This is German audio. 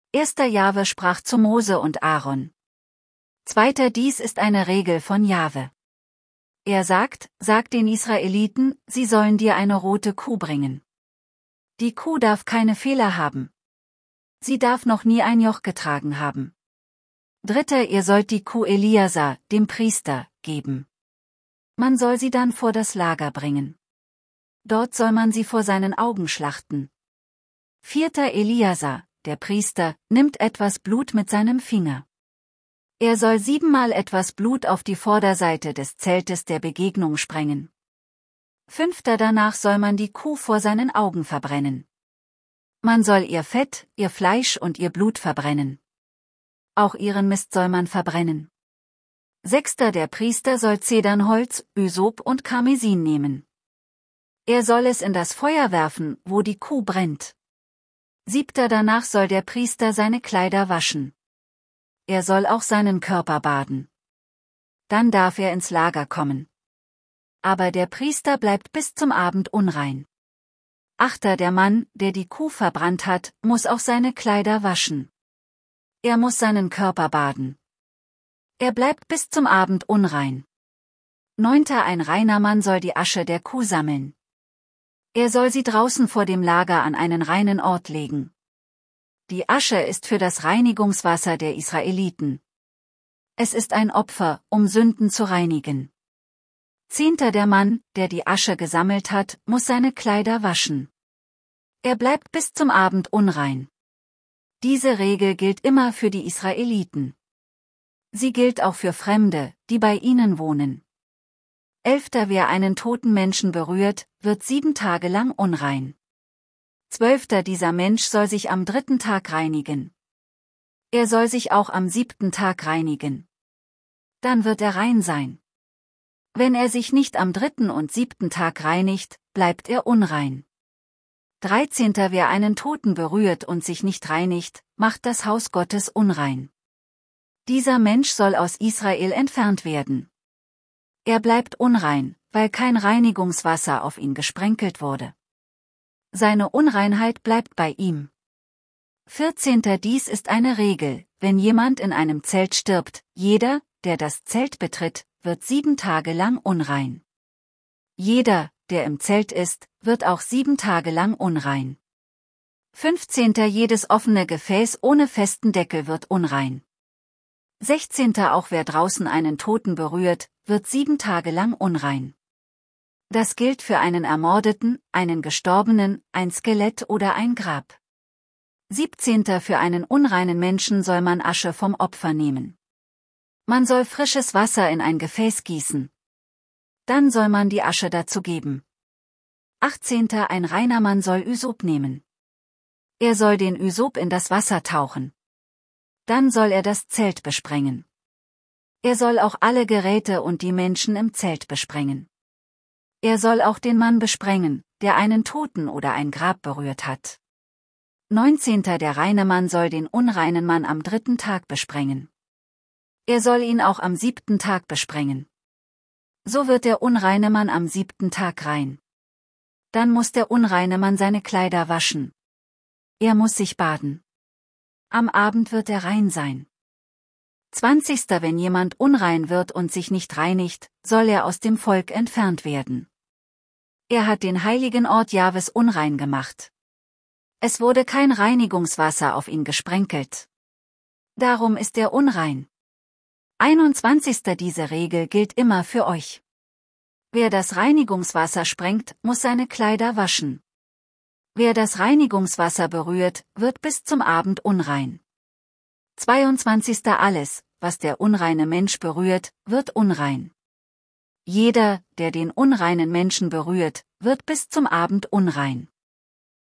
1. Jahwe sprach zu Mose und Aaron. 2. Dies ist eine Regel von Jahwe. Er sagt den Israeliten, sie sollen dir eine rote Kuh bringen. Die Kuh darf keine Fehler haben. Sie darf noch nie ein Joch getragen haben. 3. Ihr sollt die Kuh Eliasar, dem Priester, geben. Man soll sie dann vor das Lager bringen. Dort soll man sie vor seinen Augen schlachten. 4. Eliasar, der Priester, nimmt etwas Blut mit seinem Finger. Er soll 7-mal etwas Blut auf die Vorderseite des Zeltes der Begegnung sprengen. 5. Danach soll man die Kuh vor seinen Augen verbrennen. Man soll ihr Fett, ihr Fleisch und ihr Blut verbrennen. Auch ihren Mist soll man verbrennen. 6. Der Priester soll Zedernholz, Ysop und Karmesin nehmen. Er soll es in das Feuer werfen, wo die Kuh brennt. 7. Danach soll der Priester seine Kleider waschen. Er soll auch seinen Körper baden. Dann darf er ins Lager kommen. Aber der Priester bleibt bis zum Abend unrein. 8. Der Mann, der die Kuh verbrannt hat, muss auch seine Kleider waschen. Er muss seinen Körper baden. Er bleibt bis zum Abend unrein. 9. Ein reiner Mann soll die Asche der Kuh sammeln. Er soll sie draußen vor dem Lager an einen reinen Ort legen. Die Asche ist für das Reinigungswasser der Israeliten. Es ist ein Opfer, um Sünden zu reinigen. 10. Der Mann, der die Asche gesammelt hat, muss seine Kleider waschen. Er bleibt bis zum Abend unrein. Diese Regel gilt immer für die Israeliten. Sie gilt auch für Fremde, die bei ihnen wohnen. 11. Wer einen toten Menschen berührt, wird 7 Tage lang unrein. 12. Dieser Mensch soll sich am 3. Tag reinigen. Er soll sich auch am 7. Tag reinigen. Dann wird er rein sein. Wenn er sich nicht am 3. und 7. Tag reinigt, bleibt er unrein. 13. Wer einen Toten berührt und sich nicht reinigt, macht das Haus Gottes unrein. Dieser Mensch soll aus Israel entfernt werden. Er bleibt unrein, weil kein Reinigungswasser auf ihn gesprenkelt wurde. Seine Unreinheit bleibt bei ihm. 14. Dies ist eine Regel, wenn jemand in einem Zelt stirbt, jeder, der das Zelt betritt, wird 7 Tage lang unrein. Jeder, der im Zelt ist, wird auch 7 Tage lang unrein. 15. Jedes offene Gefäß ohne festen Deckel wird unrein. 16. Auch wer draußen einen Toten berührt, wird 7 Tage lang unrein. Das gilt für einen Ermordeten, einen Gestorbenen, ein Skelett oder ein Grab. 17. Für einen unreinen Menschen soll man Asche vom Opfer nehmen. Man soll frisches Wasser in ein Gefäß gießen. Dann soll man die Asche dazu geben. 18. Ein reiner Mann soll Ysop nehmen. Er soll den Ysop in das Wasser tauchen. Dann soll er das Zelt besprengen. Er soll auch alle Geräte und die Menschen im Zelt besprengen. Er soll auch den Mann besprengen, der einen Toten oder ein Grab berührt hat. 19. Der reine Mann soll den unreinen Mann am 3. Tag besprengen. Er soll ihn auch am 7. Tag besprengen. So wird der unreine Mann am 7. Tag rein. Dann muss der unreine Mann seine Kleider waschen. Er muss sich baden. Am Abend wird er rein sein. 20. Wenn jemand unrein wird und sich nicht reinigt, soll er aus dem Volk entfernt werden. Er hat den heiligen Ort Jahwes unrein gemacht. Es wurde kein Reinigungswasser auf ihn gesprenkelt. Darum ist er unrein. 21. Diese Regel gilt immer für euch. Wer das Reinigungswasser sprengt, muss seine Kleider waschen. Wer das Reinigungswasser berührt, wird bis zum Abend unrein. 22. Alles, was der unreine Mensch berührt, wird unrein. Jeder, der den unreinen Menschen berührt, wird bis zum Abend unrein.